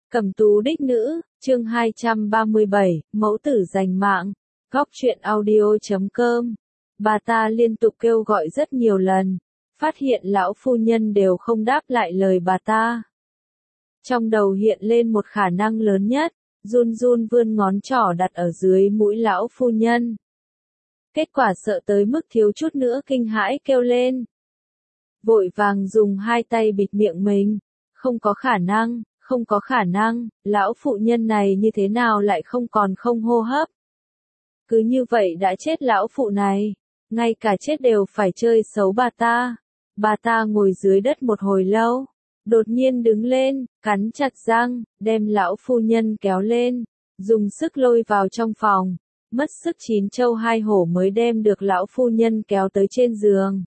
Cẩm tú đích nữ, chương 237, mẫu tử giành mạng. Góc truyện audio.com. Bà ta liên tục kêu gọi rất nhiều lần, phát hiện lão phu nhân đều không đáp lại lời bà ta. Trong đầu hiện lên một khả năng lớn nhất, run run vươn ngón trỏ đặt ở dưới mũi lão phu nhân. Kết quả sợ tới mức thiếu chút nữa kinh hãi kêu lên. Vội vàng dùng hai tay bịt miệng mình, không có khả năng, lão phụ nhân này như thế nào lại không hô hấp. Cứ như vậy đã chết lão phụ này, ngay cả chết đều phải chơi xấu bà ta. Bà ta ngồi dưới đất một hồi lâu, đột nhiên đứng lên, cắn chặt răng, đem lão phu nhân kéo lên, dùng sức lôi vào trong phòng, mất sức chín châu hai hổ mới đem được lão phu nhân kéo tới trên giường.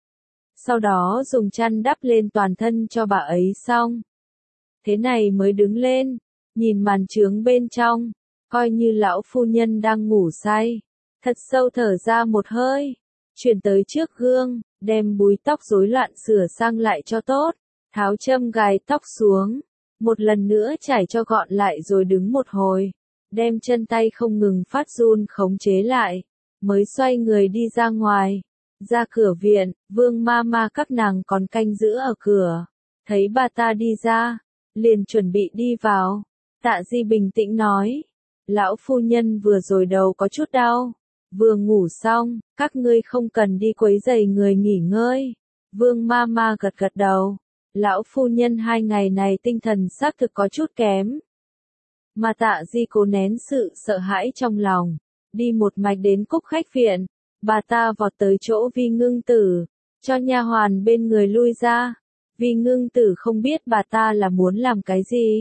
Sau đó dùng chăn đắp lên toàn thân cho bà ấy xong. Thế này mới đứng lên, nhìn màn trướng bên trong, coi như lão phu nhân đang ngủ say, thật sâu thở ra một hơi, chuyển tới trước gương, đem búi tóc rối loạn sửa sang lại cho tốt, tháo châm gài tóc xuống, một lần nữa chải cho gọn lại rồi đứng một hồi, đem chân tay không ngừng phát run khống chế lại, mới xoay người đi ra ngoài, ra cửa viện, Vương Mama các nàng còn canh giữ ở cửa, thấy bà ta đi ra, liền chuẩn bị đi vào. Tạ Di bình tĩnh nói, lão phu nhân vừa rồi đầu có chút đau, vừa ngủ xong, các ngươi không cần đi quấy rầy người nghỉ ngơi. Vương Mama gật gật đầu, lão phu nhân 2 ngày này tinh thần xác thực có chút kém. Mà Tạ Di cố nén sự sợ hãi trong lòng, đi một mạch đến Cúc khách viện, bà ta vọt tới chỗ Vi Ngưng Tử, cho nha hoàn bên người lui ra. Vi Ngưng Tử không biết bà ta là muốn làm cái gì.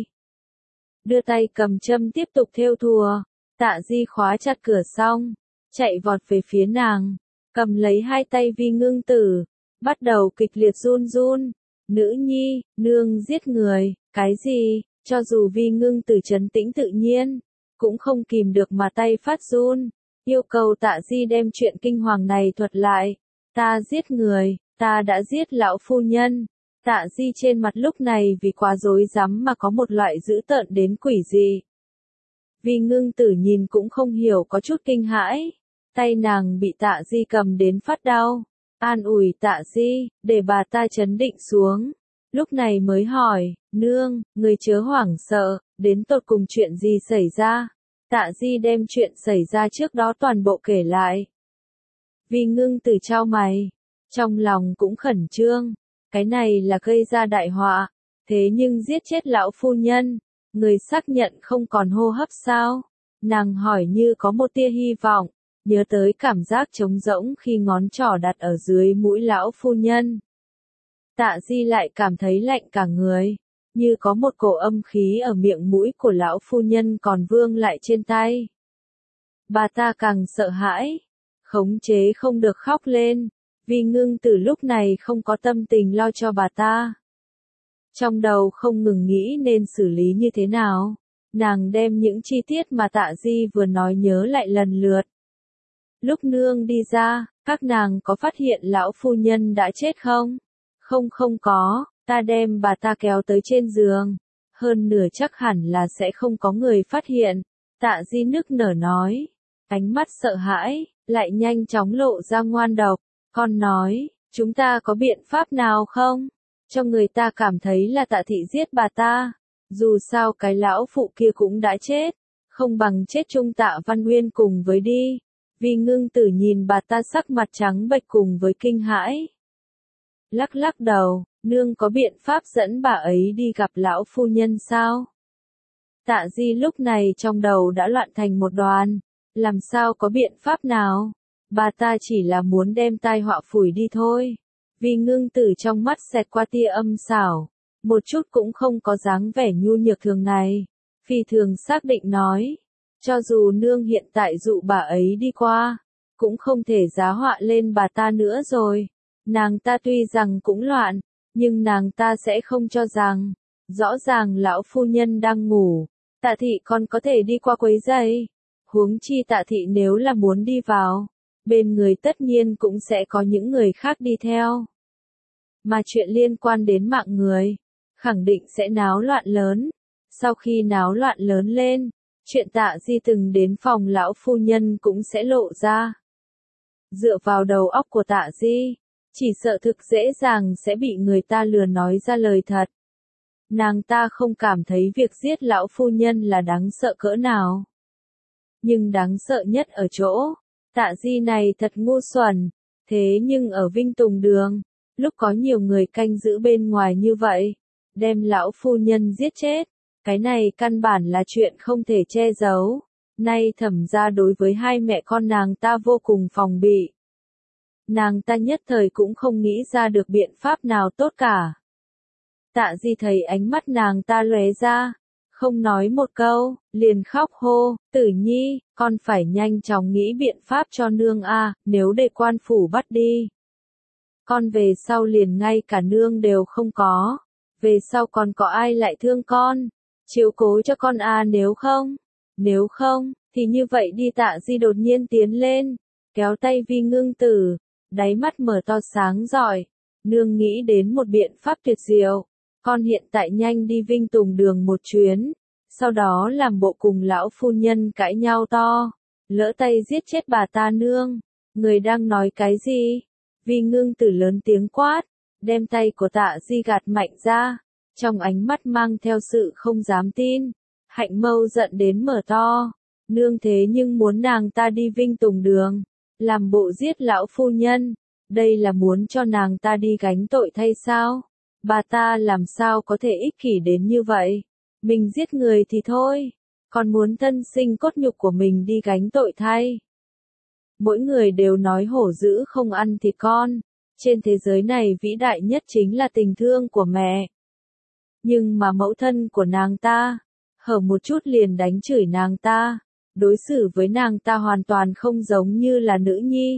Đưa tay cầm châm tiếp tục thêu thùa, Tạ Di khóa chặt cửa xong, chạy vọt về phía nàng, cầm lấy hai tay Vi Ngưng Tử, bắt đầu kịch liệt run run. Nữ nhi, nương giết người, cái gì? Cho dù Vi Ngưng Tử trấn tĩnh tự nhiên, cũng không kìm được mà tay phát run, yêu cầu Tạ Di đem chuyện kinh hoàng này thuật lại. Ta giết người, ta đã giết lão phu nhân. Tạ Di trên mặt lúc này vì quá rối rắm mà có một loại dữ tợn đến quỷ dị. Vi Ngưng Tử nhìn cũng không hiểu có chút kinh hãi, tay nàng bị Tạ Di cầm đến phát đau, an ủi Tạ Di, để bà ta trấn định xuống. Lúc này mới hỏi, nương, người chớ hoảng sợ, đến tột cùng chuyện gì xảy ra? Tạ Di đem chuyện xảy ra trước đó toàn bộ kể lại. Vi Ngưng Tử chau mày, trong lòng cũng khẩn trương, cái này là gây ra đại họa, thế nhưng giết chết lão phu nhân, người xác nhận không còn hô hấp sao? Nàng hỏi như có một tia hy vọng, nhớ tới cảm giác trống rỗng khi ngón trỏ đặt ở dưới mũi lão phu nhân. Tạ Di lại cảm thấy lạnh cả người, như có một cổ âm khí ở miệng mũi của lão phu nhân còn vương lại trên tay. Bà ta càng sợ hãi, khống chế không được khóc lên. Vi Ngưng Tử lúc này không có tâm tình lo cho bà ta. Trong đầu không ngừng nghĩ nên xử lý như thế nào, nàng đem những chi tiết mà Tạ Di vừa nói nhớ lại lần lượt. Lúc nương đi ra, các nàng có phát hiện lão phu nhân đã chết không? Không có, ta đem bà ta kéo tới trên giường, hơn nửa chắc hẳn là sẽ không có người phát hiện. Tạ Di nức nở nói, ánh mắt sợ hãi, lại nhanh chóng lộ ra ngoan độc. Con nói, chúng ta có biện pháp nào không? Cho người ta cảm thấy là Tạ thị giết bà ta. Dù sao cái lão phụ kia cũng đã chết, không bằng chết chung Tạ Văn Uyên cùng với đi. Vi Ngưng Tử nhìn bà ta sắc mặt trắng bệch cùng với kinh hãi. Lắc lắc đầu, nương có biện pháp dẫn bà ấy đi gặp lão phu nhân sao? Tạ Di lúc này trong đầu đã loạn thành một đoàn, làm sao có biện pháp nào? Bà ta chỉ là muốn đem tai họa phủi đi thôi. Vi Ngưng Tử trong mắt xẹt qua tia âm xảo, một chút cũng không có dáng vẻ nhu nhược thường này. Phi thường xác định nói, cho dù nương hiện tại dụ bà ấy đi qua, cũng không thể giá họa lên bà ta nữa rồi. Nàng ta tuy rằng cũng loạn, nhưng nàng ta sẽ không cho rằng, rõ ràng lão phu nhân đang ngủ, Tạ thị còn có thể đi qua quấy rầy. Huống chi Tạ thị nếu là muốn đi vào, bên người tất nhiên cũng sẽ có những người khác đi theo. Mà chuyện liên quan đến mạng người, khẳng định sẽ náo loạn lớn. Sau khi náo loạn lớn lên, chuyện Tạ Di từng đến phòng lão phu nhân cũng sẽ lộ ra. Dựa vào đầu óc của Tạ Di, chỉ sợ thực dễ dàng sẽ bị người ta lừa nói ra lời thật. Nàng ta không cảm thấy việc giết lão phu nhân là đáng sợ cỡ nào. Nhưng đáng sợ nhất ở chỗ, Tạ Di này thật ngu xuẩn, thế nhưng ở Vinh Tùng Đường, lúc có nhiều người canh giữ bên ngoài như vậy, đem lão phu nhân giết chết, cái này căn bản là chuyện không thể che giấu. Nay Thẩm gia đối với hai mẹ con nàng ta vô cùng phòng bị. Nàng ta nhất thời cũng không nghĩ ra được biện pháp nào tốt cả. Tạ Di thấy ánh mắt nàng ta lóe ra, không nói một câu, liền khóc hô, Tử Nhi, con phải nhanh chóng nghĩ biện pháp cho nương a, nếu để quan phủ bắt đi. Con về sau liền ngay cả nương đều không có, về sau còn có ai lại thương con, chiếu cố cho con a, nếu không, thì như vậy đi. Tạ Di đột nhiên tiến lên, kéo tay Vi Ngưng Tử, đáy mắt mở to sáng rọi, nương nghĩ đến một biện pháp tuyệt diệu. Con hiện tại nhanh đi Vinh Tùng Đường một chuyến, sau đó làm bộ cùng lão phu nhân cãi nhau to, lỡ tay giết chết bà ta nương. Người đang nói cái gì? Vi Ngưng Tử lớn tiếng quát, đem tay của Tạ Di gạt mạnh ra, trong ánh mắt mang theo sự không dám tin. Hạnh mâu giận đến mở to, nương thế nhưng muốn nàng ta đi Vinh Tùng Đường, làm bộ giết lão phu nhân, đây là muốn cho nàng ta đi gánh tội thay sao? Bà ta làm sao có thể ích kỷ đến như vậy? Mình giết người thì thôi, còn muốn thân sinh cốt nhục của mình đi gánh tội thay. Mỗi người đều nói hổ dữ không ăn thịt con, trên thế giới này vĩ đại nhất chính là tình thương của mẹ. Nhưng mà mẫu thân của nàng ta, hở một chút liền đánh chửi nàng ta, đối xử với nàng ta hoàn toàn không giống như là nữ nhi,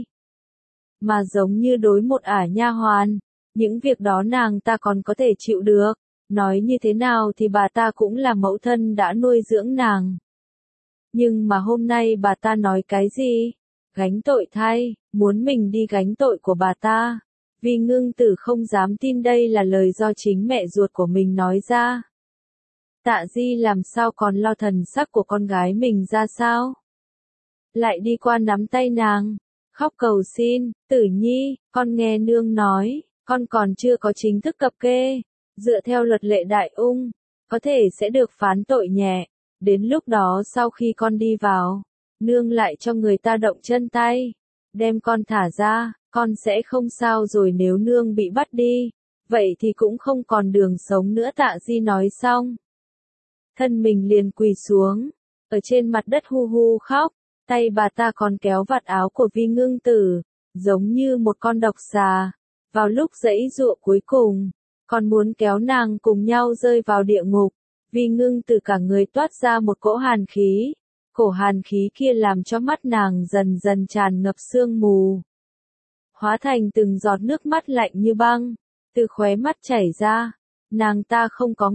mà giống như đối một ả nha hoàn. Những việc đó nàng ta còn có thể chịu được, nói như thế nào thì bà ta cũng là mẫu thân đã nuôi dưỡng nàng. Nhưng mà hôm nay bà ta nói cái gì? Gánh tội thay, muốn mình đi gánh tội của bà ta. Vi Ngưng Tử không dám tin đây là lời do chính mẹ ruột của mình nói ra. Tạ Di làm sao còn lo thần sắc của con gái mình ra sao? Lại đi qua nắm tay nàng, khóc cầu xin, Tử Nhi, con nghe nương nói. Con còn chưa có chính thức cập kê, dựa theo luật lệ đại ung, có thể sẽ được phán tội nhẹ. Đến lúc đó sau khi con đi vào, nương lại cho người ta động chân tay, đem con thả ra, con sẽ không sao rồi. Nếu nương bị bắt đi, vậy thì cũng không còn đường sống nữa. Tạ Di nói xong, thân mình liền quỳ xuống, ở trên mặt đất hu hu khóc, tay bà ta còn kéo vạt áo của Vi Ngưng Tử, giống như một con độc xà. Vào lúc giãy giụa cuối cùng, còn muốn kéo nàng cùng nhau rơi vào địa ngục. Vi Ngưng Tử cả người toát ra một cỗ hàn khí, cổ hàn khí kia làm cho mắt nàng dần dần tràn ngập sương mù, hóa thành từng giọt nước mắt lạnh như băng, từ khóe mắt chảy ra. Nàng ta không có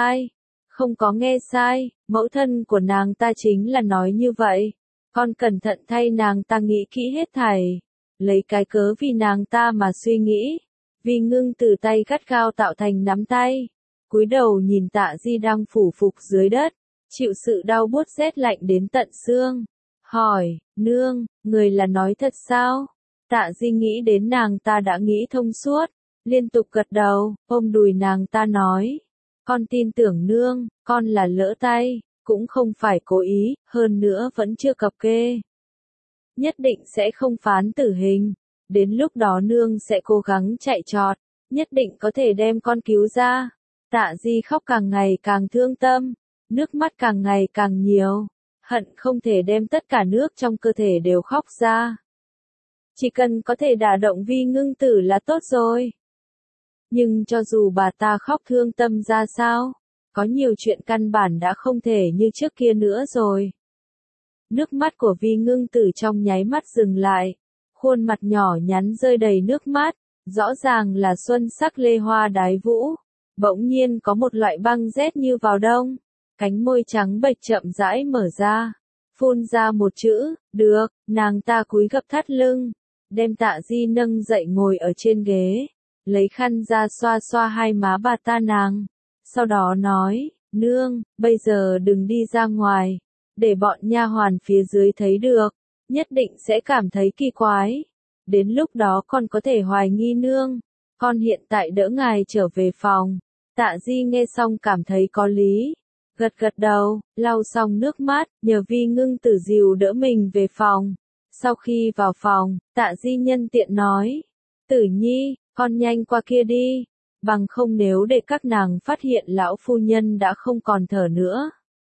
nghe sai, mẫu thân của nàng ta chính là nói như vậy. Con cẩn thận thay nàng ta nghĩ kỹ hết thảy. Lấy cái cớ vì nàng ta mà suy nghĩ, Vi Ngưng Tử tay gắt gao tạo thành nắm tay, cúi đầu nhìn Tạ Di đang phủ phục dưới đất, chịu sự đau buốt rét lạnh đến tận xương, hỏi, nương, người là nói thật sao? Tạ Di nghĩ đến nàng ta đã nghĩ thông suốt, liên tục gật đầu, ôm đùi nàng ta nói, con tin tưởng nương, con là lỡ tay, cũng không phải cố ý, hơn nữa vẫn chưa cập kê. Nhất định sẽ không phán tử hình, đến lúc đó nương sẽ cố gắng chạy trọt, nhất định có thể đem con cứu ra. Tạ Di khóc càng ngày càng thương tâm, nước mắt càng ngày càng nhiều, hận không thể đem tất cả nước trong cơ thể đều khóc ra. Chỉ cần có thể đả động Vi Ngưng Tử là tốt rồi. Nhưng cho dù bà ta khóc thương tâm ra sao, có nhiều chuyện căn bản đã không thể như trước kia nữa rồi. Nước mắt của Vi Ngưng Tử trong nháy mắt dừng lại, khuôn mặt nhỏ nhắn rơi đầy nước mắt, rõ ràng là xuân sắc lê hoa đái vũ, bỗng nhiên có một loại băng rét như vào đông, cánh môi trắng bệch chậm rãi mở ra, phun ra một chữ, được. Nàng ta cúi gập thắt lưng, đem Tạ Di nâng dậy ngồi ở trên ghế, lấy khăn ra xoa xoa hai má bà ta nàng, sau đó nói, Nương, bây giờ đừng đi ra ngoài, để bọn nha hoàn phía dưới thấy được, nhất định sẽ cảm thấy kỳ quái. Đến lúc đó con có thể hoài nghi nương, con hiện tại đỡ ngài trở về phòng. Tạ Di nghe xong cảm thấy có lý, gật gật đầu, lau xong nước mắt, nhờ Vi Ngưng Tử dìu đỡ mình về phòng. Sau khi vào phòng, Tạ Di nhân tiện nói, Tử Nhi, con nhanh qua kia đi, bằng không nếu để các nàng phát hiện lão phu nhân đã không còn thở nữa.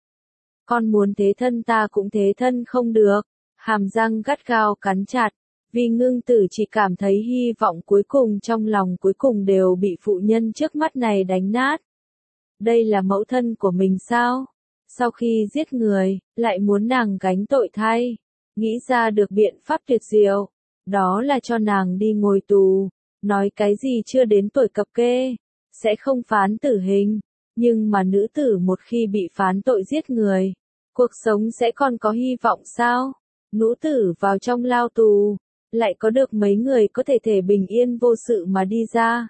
Con muốn thế thân ta cũng thế thân không được, hàm răng gắt gao cắn chặt. Vi Ngưng Tử chỉ cảm thấy hy vọng cuối cùng trong lòng cuối cùng đều bị phụ nhân trước mắt này đánh nát. Đây là mẫu thân của mình sao? Sau khi giết người, lại muốn nàng gánh tội thay. Nghĩ ra được biện pháp tuyệt diệu. Đó là cho nàng đi ngồi tù. Nói cái gì chưa đến tuổi cập kê. Sẽ không phán tử hình. Nhưng mà nữ tử một khi bị phán tội giết người. Cuộc sống sẽ còn có hy vọng sao? Nữ tử vào trong lao tù. Lại có được mấy người có thể bình yên vô sự mà đi ra.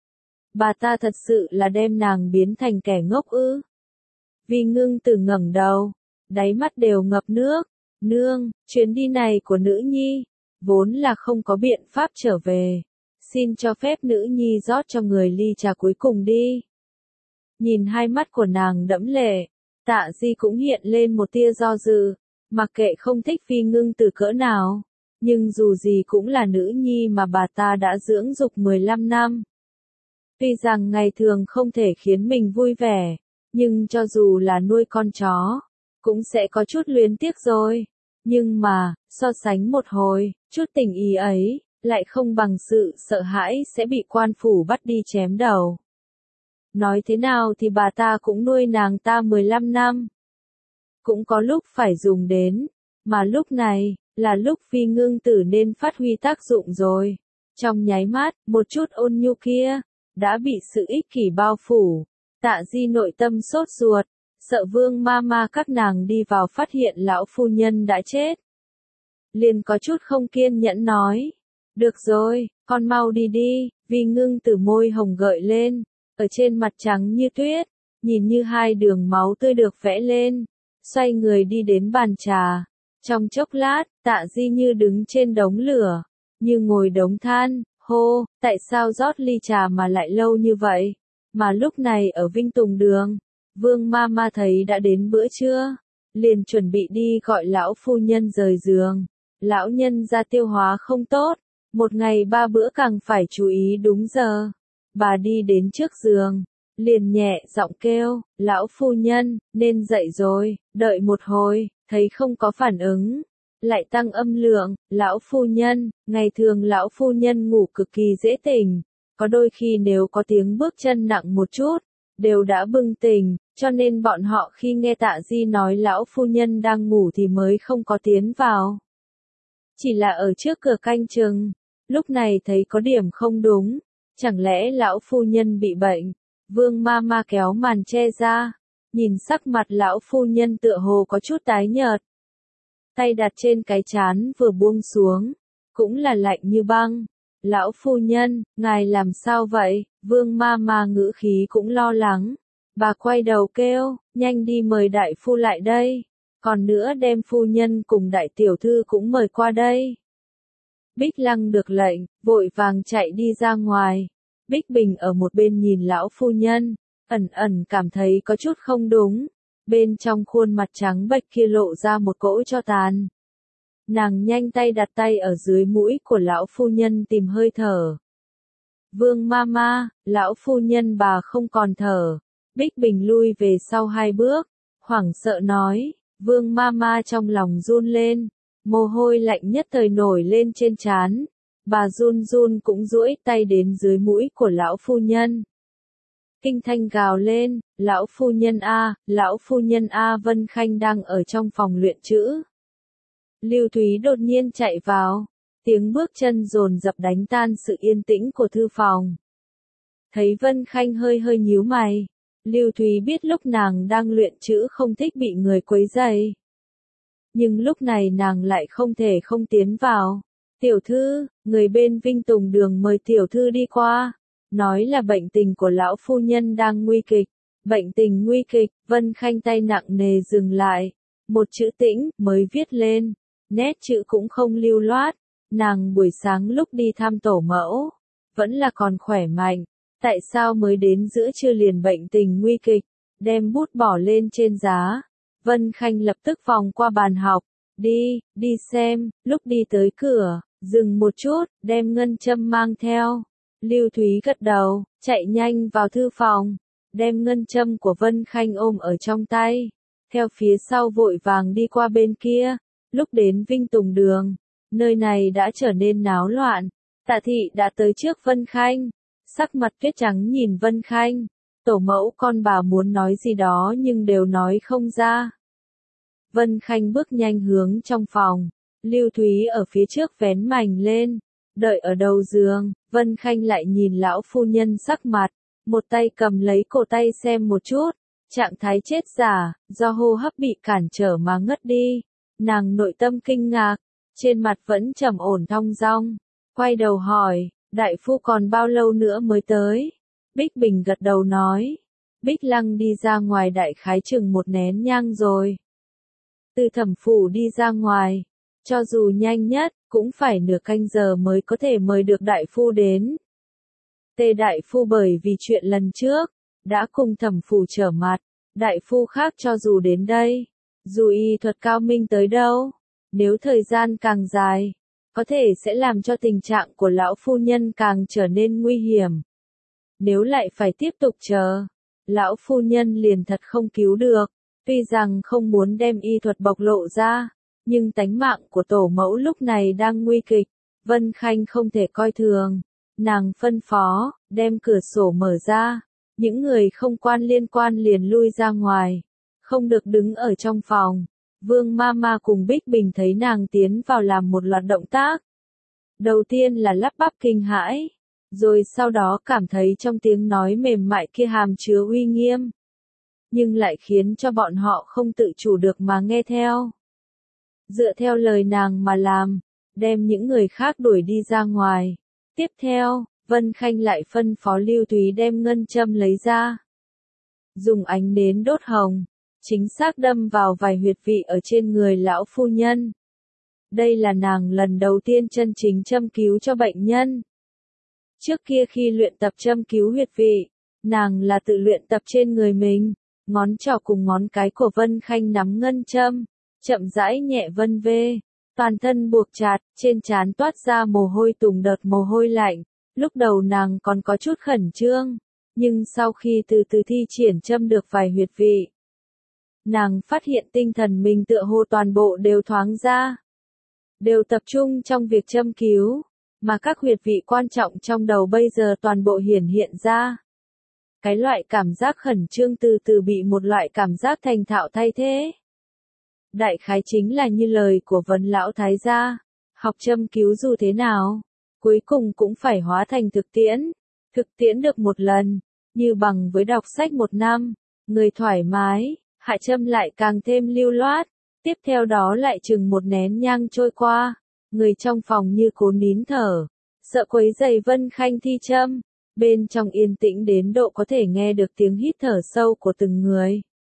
Bà ta thật sự là đem nàng biến thành kẻ ngốc ư? Vi Ngưng Tử ngẩng đầu, đáy mắt đều ngập nước. Nương, chuyến đi này của nữ nhi, vốn là không có biện pháp trở về. Xin cho phép nữ nhi rót cho người ly trà cuối cùng đi. Nhìn hai mắt của nàng đẫm lệ, Tạ Di cũng hiện lên một tia do dự, mặc kệ không thích Vi Ngưng Tử cỡ nào. Nhưng dù gì cũng là nữ nhi mà bà ta đã dưỡng dục 15 năm. Tuy rằng ngày thường không thể khiến mình vui vẻ, nhưng cho dù là nuôi con chó, cũng sẽ có chút luyến tiếc rồi. Nhưng mà, so sánh một hồi, chút tình ý ấy, lại không bằng sự sợ hãi sẽ bị quan phủ bắt đi chém đầu. Nói thế nào thì bà ta cũng nuôi nàng ta 15 năm. Cũng có lúc phải dùng đến, mà lúc này, là lúc Vi Ngưng Tử nên phát huy tác dụng rồi. Trong nháy mắt, một chút ôn nhu kia, đã bị sự ích kỷ bao phủ. Tạ Di nội tâm sốt ruột, sợ Vương ma các nàng đi vào phát hiện lão phu nhân đã chết. Liền có chút không kiên nhẫn nói. Được rồi, con mau đi đi. Vi Ngưng Tử môi hồng gợi lên, ở trên mặt trắng như tuyết, nhìn như hai đường máu tươi được vẽ lên. Xoay người đi đến bàn trà. Trong chốc lát, Tạ Di như đứng trên đống lửa, như ngồi đống than, hô, tại sao rót ly trà mà lại lâu như vậy? Mà lúc này ở Vinh Tùng Đường, Vương ma thấy đã đến bữa trưa, liền chuẩn bị đi gọi lão phu nhân rời giường. Lão nhân ra tiêu hóa không tốt, một ngày 3 bữa càng phải chú ý đúng giờ. Bà đi đến trước giường, liền nhẹ giọng kêu, lão phu nhân, nên dậy rồi, đợi một hồi. Thấy không có phản ứng, lại tăng âm lượng, lão phu nhân, ngày thường lão phu nhân ngủ cực kỳ dễ tỉnh, có đôi khi nếu có tiếng bước chân nặng một chút, đều đã bừng tỉnh, cho nên bọn họ khi nghe Tạ Di nói lão phu nhân đang ngủ thì mới không có tiến vào. Chỉ là ở trước cửa canh chừng, lúc này thấy có điểm không đúng, chẳng lẽ lão phu nhân bị bệnh? Vương ma kéo màn che ra. Nhìn sắc mặt lão phu nhân tựa hồ có chút tái nhợt. Tay đặt trên cái trán vừa buông xuống, cũng là lạnh như băng. Lão phu nhân, ngài làm sao vậy? Vương ma ngữ khí cũng lo lắng. Bà quay đầu kêu, nhanh đi mời đại phu lại đây. Còn nữa đem phu nhân cùng đại tiểu thư cũng mời qua đây. Bích Lăng được lệnh, vội vàng chạy đi ra ngoài. Bích Bình ở một bên nhìn lão phu nhân. Ẩn cảm thấy có chút không đúng, bên trong khuôn mặt trắng bệch kia lộ ra một cỗ tro tàn. Nàng nhanh tay đặt tay ở dưới mũi của lão phu nhân tìm hơi thở. Vương ma, lão phu nhân bà không còn thở. Bích Bình lui về sau 2 bước, hoảng sợ nói, Vương ma trong lòng run lên, mồ hôi lạnh nhất thời nổi lên trên trán. Bà run cũng duỗi tay đến dưới mũi của lão phu nhân. Kinh thanh gào lên, lão phu nhân A Vân Khanh đang ở trong phòng luyện chữ. Lưu Thúy đột nhiên chạy vào, tiếng bước chân dồn dập đánh tan sự yên tĩnh của thư phòng. Thấy Vân Khanh hơi nhíu mày, Lưu Thúy biết lúc nàng đang luyện chữ không thích bị người quấy rầy. Nhưng lúc này nàng lại không thể không tiến vào. Tiểu thư, người bên Vinh Tùng Đường mời tiểu thư đi qua. Nói là bệnh tình của lão phu nhân đang nguy kịch, Bệnh tình nguy kịch, Vân Khanh tay nặng nề dừng lại. Một chữ tĩnh mới viết lên, nét chữ cũng không lưu loát. Nàng buổi sáng lúc đi thăm tổ mẫu, vẫn là còn khỏe mạnh. Tại sao mới đến giữa trưa liền bệnh tình nguy kịch, đem bút bỏ lên trên giá. Vân Khanh lập tức vòng qua bàn học, đi xem, lúc đi tới cửa, dừng một chút, đem ngân châm mang theo. Lưu Thúy gật đầu, chạy nhanh vào thư phòng, đem ngân châm của Vân Khanh ôm ở trong tay, theo phía sau vội vàng đi qua bên kia. Lúc đến Vinh Tùng Đường, nơi này đã trở nên náo loạn. Tạ thị đã tới trước Vân Khanh, sắc mặt tuyết trắng nhìn Vân Khanh. Tổ mẫu con bà muốn nói gì đó nhưng đều nói không ra. Vân Khanh bước nhanh hướng trong phòng, Lưu Thúy ở phía trước vén mành lên, đợi ở đầu giường. Vân Khanh lại nhìn lão phu nhân sắc mặt, một tay cầm lấy cổ tay xem một chút, trạng thái chết giả, do hô hấp bị cản trở mà ngất đi. Nàng nội tâm kinh ngạc, trên mặt vẫn trầm ổn thong dong, quay đầu hỏi, đại phu còn bao lâu nữa mới tới? Bích Bình gật đầu nói, Bích Lăng đi ra ngoài đại khái chừng một nén nhang rồi. Từ Thẩm phủ đi ra ngoài, cho dù nhanh nhất, cũng phải nửa canh giờ mới có thể mời được đại phu đến. Tề đại phu bởi vì chuyện lần trước, đã cùng Thẩm phủ trở mặt, đại phu khác cho dù đến đây, dù y thuật cao minh tới đâu, nếu thời gian càng dài, có thể sẽ làm cho tình trạng của lão phu nhân càng trở nên nguy hiểm. Nếu lại phải tiếp tục chờ, lão phu nhân liền thật không cứu được. Tuy rằng không muốn đem y thuật bộc lộ ra, nhưng tánh mạng của tổ mẫu lúc này đang nguy kịch. Vân Khanh không thể coi thường. Nàng phân phó, đem cửa sổ mở ra. Những người không liên quan liền lui ra ngoài, không được đứng ở trong phòng. Vương Mama cùng Bích Bình thấy nàng tiến vào làm một loạt động tác. Đầu tiên là lắp bắp kinh hãi, rồi sau đó cảm thấy trong tiếng nói mềm mại kia hàm chứa uy nghiêm, nhưng lại khiến cho bọn họ không tự chủ được mà nghe theo. Dựa theo lời nàng mà làm, đem những người khác đuổi đi ra ngoài. Tiếp theo, Vân Khanh lại phân phó Lưu Thúy đem ngân châm lấy ra. Dùng ánh nến đốt hồng, chính xác đâm vào vài huyệt vị ở trên người lão phu nhân. Đây là nàng lần đầu tiên chân chính châm cứu cho bệnh nhân. Trước kia khi luyện tập châm cứu huyệt vị, nàng là tự luyện tập trên người mình. Ngón trỏ cùng ngón cái của Vân Khanh nắm ngân châm, chậm rãi nhẹ vân vê, toàn thân buộc chặt, trên trán toát ra mồ hôi từng đợt mồ hôi lạnh. Lúc đầu nàng còn có chút khẩn trương, nhưng sau khi từ từ thi triển châm được vài huyệt vị, nàng phát hiện tinh thần mình tựa hồ toàn bộ đều thoáng ra, đều tập trung trong việc châm cứu, mà các huyệt vị quan trọng trong đầu bây giờ toàn bộ hiển hiện ra. Cái loại cảm giác khẩn trương từ từ bị một loại cảm giác thành thạo thay thế. Đại khái chính là như lời của Vân lão thái gia, học châm cứu dù thế nào, cuối cùng cũng phải hóa thành thực tiễn. Thực tiễn được một lần, như bằng với đọc sách một năm, người thoải mái, hạ châm lại càng thêm lưu loát. Tiếp theo đó lại chừng một nén nhang trôi qua, người trong phòng như cố nín thở, sợ quấy rầy Vân Khanh thi châm. Bên trong yên tĩnh đến độ có thể nghe được tiếng hít thở sâu của từng người.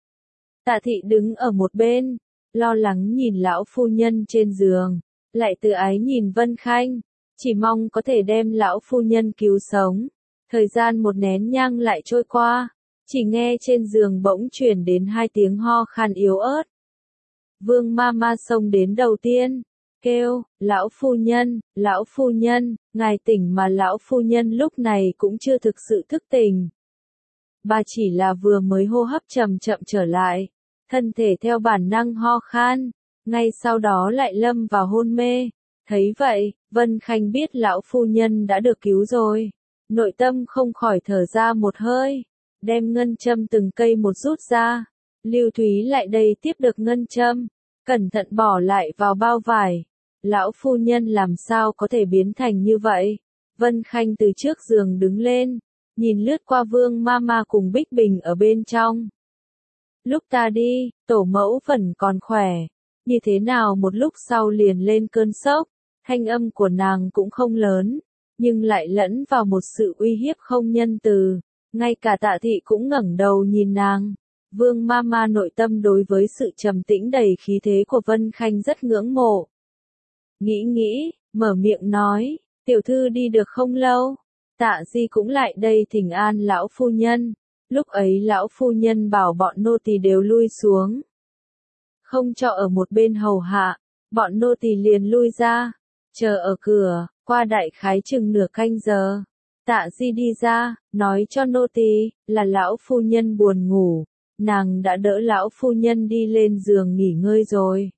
Tạ thị đứng ở một bên, lo lắng nhìn lão phu nhân trên giường, lại tự ái nhìn Vân Khanh, chỉ mong có thể đem lão phu nhân cứu sống. Thời gian một nén nhang lại trôi qua, chỉ nghe trên giường bỗng truyền đến hai tiếng ho khan yếu ớt. Vương Mama xông đến đầu tiên, kêu, lão phu nhân, ngài tỉnh mà. Lão phu nhân lúc này cũng chưa thực sự thức tỉnh. Bà chỉ là vừa mới hô hấp chậm chậm trở lại, thân thể theo bản năng ho khan, ngay sau đó lại lâm vào hôn mê. Thấy vậy, Vân Khanh biết lão phu nhân đã được cứu rồi, nội tâm không khỏi thở ra một hơi, đem ngân châm từng cây một rút ra. Lưu Thúy lại đây tiếp được ngân châm, cẩn thận bỏ lại vào bao vải. Lão phu nhân làm sao có thể biến thành như vậy? Vân Khanh từ trước giường đứng lên, nhìn lướt qua Vương Mama cùng Bích Bình ở bên trong. Lúc ta đi, tổ mẫu vẫn còn khỏe, như thế nào một lúc sau liền lên cơn sốc. Thanh âm của nàng cũng không lớn, nhưng lại lẫn vào một sự uy hiếp không nhân từ. Ngay cả Tạ Thị cũng ngẩng đầu nhìn nàng. Vương Mama nội tâm đối với sự trầm tĩnh đầy khí thế của Vân Khanh rất ngưỡng mộ. Nghĩ, mở miệng nói, tiểu thư đi được không lâu, Tạ Di cũng lại đây thỉnh an lão phu nhân. Lúc ấy lão phu nhân bảo bọn nô tỳ đều lui xuống, không cho ở một bên hầu hạ, bọn nô tỳ liền lui ra, chờ ở cửa, qua đại khái chừng nửa canh giờ. Tạ Di đi ra, nói cho nô tỳ là lão phu nhân buồn ngủ, nàng đã đỡ lão phu nhân đi lên giường nghỉ ngơi rồi.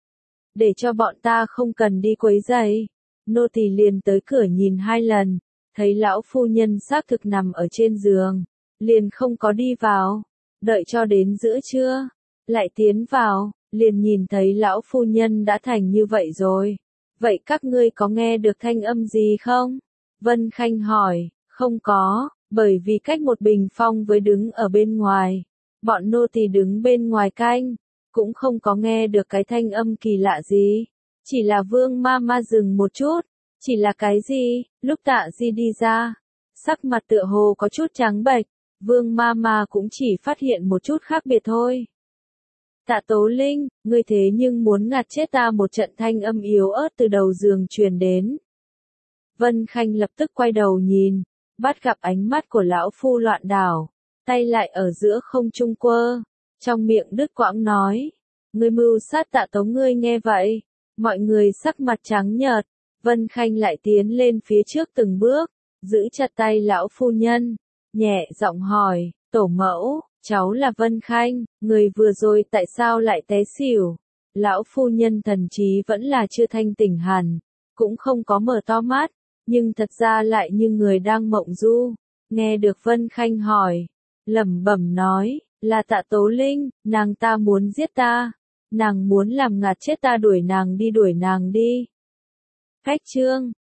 Để cho bọn ta không cần đi quấy rầy. Nô tỳ liền tới cửa nhìn 2 lần, thấy lão phu nhân xác thực nằm ở trên giường, liền không có đi vào, đợi cho đến giữa trưa, lại tiến vào, liền nhìn thấy lão phu nhân đã thành như vậy rồi. Vậy các ngươi có nghe được thanh âm gì không? Vân Khanh hỏi, không có, bởi vì cách một bình phong với đứng ở bên ngoài. Bọn nô tỳ đứng bên ngoài canh, cũng không có nghe được cái thanh âm kỳ lạ gì. Chỉ là Vương Mama dừng một chút, chỉ là cái gì? Lúc Tạ Di đi ra, sắc mặt tựa hồ có chút trắng bệch, Vương Mama cũng chỉ phát hiện một chút khác biệt thôi. Tạ Tố Linh, ngươi thế nhưng muốn ngạt chết ta, một trận thanh âm yếu ớt từ đầu giường truyền đến. Vân Khanh lập tức quay đầu nhìn, bắt gặp ánh mắt của lão phu loạn đảo, tay lại ở giữa không trung quơ, trong miệng đứt quãng nói, ngươi mưu sát Tạ Tống. Ngươi nghe vậy, mọi người sắc mặt trắng nhợt. Vân Khanh lại tiến lên phía trước từng bước, giữ chặt tay lão phu nhân, nhẹ giọng hỏi, tổ mẫu, cháu là Vân Khanh, người vừa rồi tại sao lại té xỉu? Lão phu nhân thần trí vẫn là chưa thanh tỉnh hẳn, cũng không có mở to mắt, nhưng thật ra lại như người đang mộng du. Nghe được Vân Khanh hỏi, lẩm bẩm nói, là Tạ Tố Linh, nàng ta muốn giết ta, nàng muốn làm ngạt chết ta, đuổi nàng đi. Khách chương